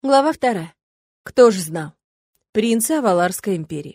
Глава 2. Кто ж знал? Принцы Аваларской империи.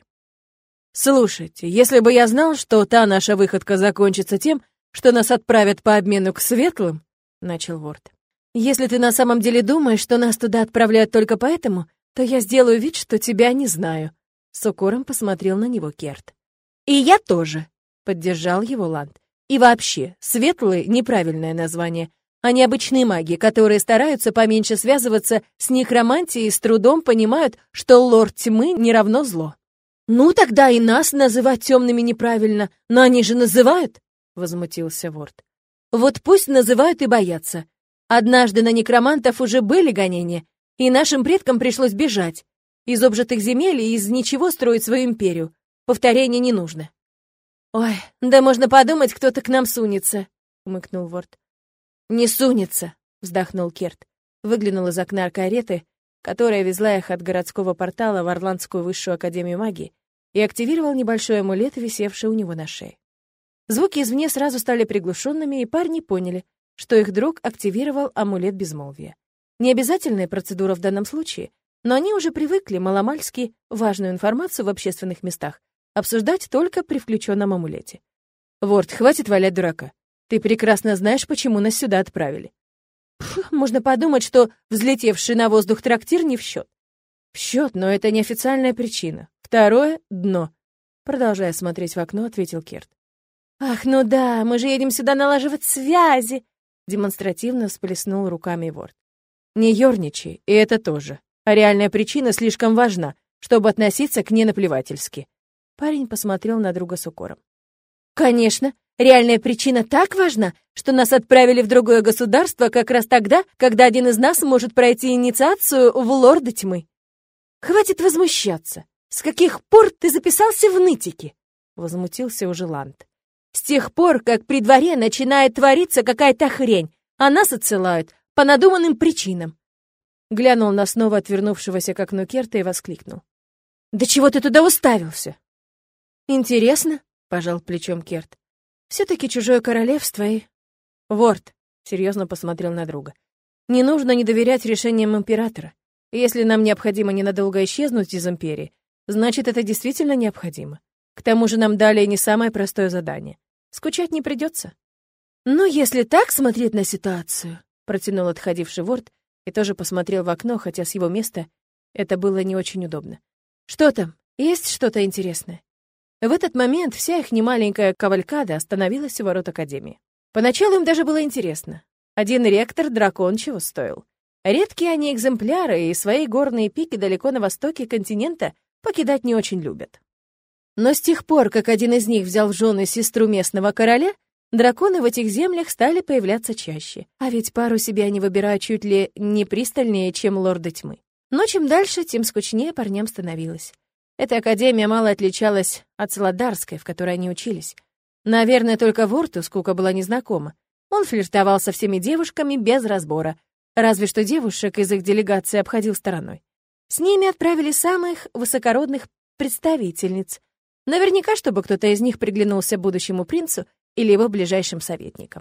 Слушайте, если бы я знал, что та наша выходка закончится тем, что нас отправят по обмену к светлым, начал Ворд. Если ты на самом деле думаешь, что нас туда отправляют только поэтому, то я сделаю вид, что тебя не знаю. С укором посмотрел на него Керт. И я тоже, поддержал его Ланд. И вообще, светлые — неправильное название. Они обычные маги, которые стараются поменьше связываться с некромантией и с трудом понимают, что лорд тьмы не равно зло. «Ну, тогда и нас называть темными неправильно, но они же называют!» — возмутился Ворд. «Вот пусть называют и боятся. Однажды на некромантов уже были гонения, и нашим предкам пришлось бежать. Из обжитых земель и из ничего строить свою империю. Повторения не нужно». «Ой, да можно подумать, кто-то к нам сунется», — умыкнул Ворд. «Не сунется», — вздохнул Керт. Выглянул из окна кареты, которая везла их от городского портала в Орландскую высшую академию магии, и активировал небольшой амулет, висевший у него на шее. Звуки извне сразу стали приглушенными, и парни поняли, что их друг активировал амулет безмолвия. Необязательная процедура в данном случае, но они уже привыкли маломальски важную информацию в общественных местах обсуждать только при включенном амулете. «Ворд, хватит валять дурака. Ты прекрасно знаешь, почему нас сюда отправили». Можно подумать, что взлетевший на воздух трактир не в счет. В счет, но это неофициальная причина. Второе — дно. Продолжая смотреть в окно, ответил Керт. «Ах, ну да, мы же едем сюда налаживать связи!» Демонстративно всплеснул руками Ворд. «Не ерничай, и это тоже. А реальная причина слишком важна, чтобы относиться к ней наплевательски». Парень посмотрел на друга с укором. «Конечно, реальная причина так важна, что нас отправили в другое государство как раз тогда, когда один из нас может пройти инициацию в лорда тьмы. Хватит возмущаться. С каких пор ты записался в нытики?» Возмутился уже Ланд. «С тех пор, как при дворе начинает твориться какая-то хрень, а нас отсылают по надуманным причинам». Глянул на снова отвернувшегося к окну Керта и воскликнул. «Да чего ты туда уставился?» «Интересно», — пожал плечом Керт. «Все-таки чужое королевство и...» «Ворд», — серьезно посмотрел на друга, «не нужно не доверять решениям императора. Если нам необходимо ненадолго исчезнуть из империи, значит, это действительно необходимо. К тому же нам дали не самое простое задание. Скучать не придется». «Ну, если так смотреть на ситуацию», — протянул отходивший Ворд и тоже посмотрел в окно, хотя с его места это было не очень удобно. «Что там? Есть что-то интересное?» В этот момент вся их немаленькая кавалькада остановилась у ворот Академии. Поначалу им даже было интересно. Один ректор дракон чего стоил. Редкие они экземпляры, и свои горные пики далеко на востоке континента покидать не очень любят. Но с тех пор, как один из них взял в жены сестру местного короля, драконы в этих землях стали появляться чаще. А ведь пару себе они выбирают чуть ли не пристальнее, чем лорды тьмы. Но чем дальше, тем скучнее парням становилось. Эта академия мало отличалась от Сладарской, в которой они учились. Наверное, только Ворту скука была незнакома. Он флиртовал со всеми девушками без разбора, разве что девушек из их делегации обходил стороной. С ними отправили самых высокородных представительниц. Наверняка, чтобы кто-то из них приглянулся будущему принцу или его ближайшим советникам.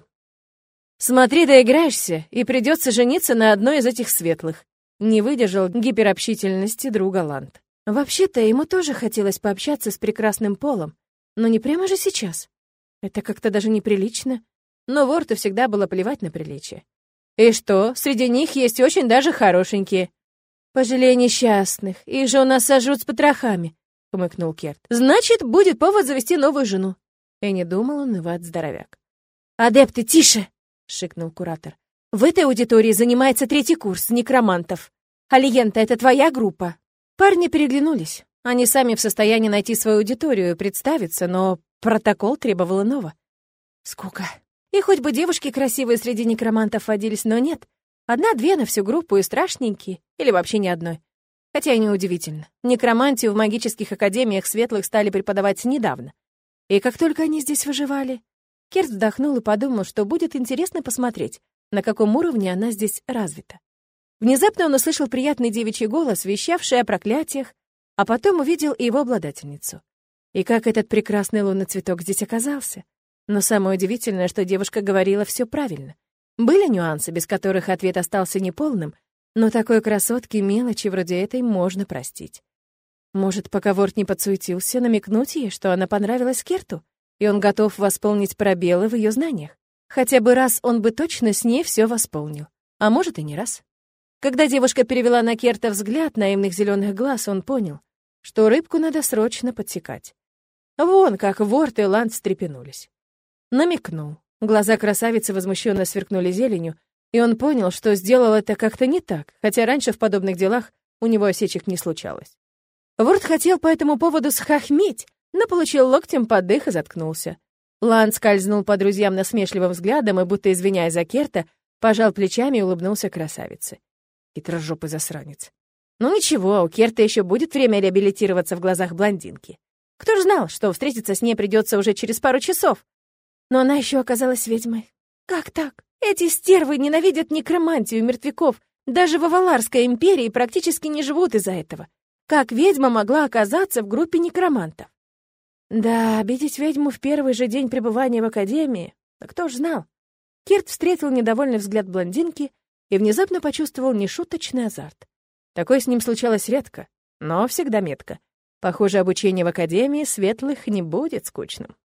«Смотри, доиграешься, и придется жениться на одной из этих светлых», не выдержал гиперобщительности друга Ланд. Вообще-то ему тоже хотелось пообщаться с прекрасным полом, но не прямо же сейчас. Это как-то даже неприлично. Но Ворту всегда было плевать на приличие. «И что, среди них есть очень даже хорошенькие». «Пожалей несчастных, их же у нас сожрут с потрохами», — хмыкнул Керт. «Значит, будет повод завести новую жену». И не думал унывать здоровяк. «Адепты, тише!» — шикнул куратор. «В этой аудитории занимается 3-й курс некромантов. Алиента, это твоя группа?» Парни переглянулись. Они сами в состоянии найти свою аудиторию и представиться, но протокол требовал иного. Скука. И хоть бы девушки красивые среди некромантов водились, но нет. 1-2 на всю группу и страшненькие, или вообще ни одной. Хотя и неудивительно. Некромантию в магических академиях светлых стали преподавать недавно. И как только они здесь выживали... Керт вздохнул и подумал, что будет интересно посмотреть, на каком уровне она здесь развита. Внезапно он услышал приятный девичий голос, вещавший о проклятиях, а потом увидел и его обладательницу. И как этот прекрасный лунный цветок здесь оказался. Но самое удивительное, что девушка говорила все правильно. Были нюансы, без которых ответ остался неполным, Но такой красотке мелочи вроде этой можно простить. Может, пока Ворд не подсуетился, намекнуть ей, что она понравилась Керту, и он готов восполнить пробелы в ее знаниях. Хотя бы раз он бы точно с ней все восполнил. А может, и не раз. Когда девушка перевела на Керта взгляд наивных зеленых глаз, он понял, что рыбку надо срочно подсекать. Вон как Ворд и Ланд встрепенулись. Намекнул. Глаза красавицы возмущенно сверкнули зеленью, и он понял, что сделал это как-то не так, хотя раньше в подобных делах у него осечек не случалось. Ворд хотел по этому поводу схохметь, но получил локтем под дых и заткнулся. Ланд скользнул по друзьям насмешливым взглядом и, будто извиняясь за Керта, пожал плечами и улыбнулся красавице. Хитрожопый засранец. Ну ничего, у Керта еще будет время реабилитироваться в глазах блондинки. Кто ж знал, что встретиться с ней придется уже через пару часов? Но она еще оказалась ведьмой. Как так? Эти стервы ненавидят некромантию мертвяков. Даже в Аваларской империи практически не живут из-за этого. Как ведьма могла оказаться в группе некромантов? Да, обидеть ведьму в первый же день пребывания в академии. Да кто ж знал? Керт встретил недовольный взгляд блондинки и внезапно почувствовал нешуточный азарт. Такое с ним случалось редко, но всегда метко. Похоже, обучение в академии светлых не будет скучным.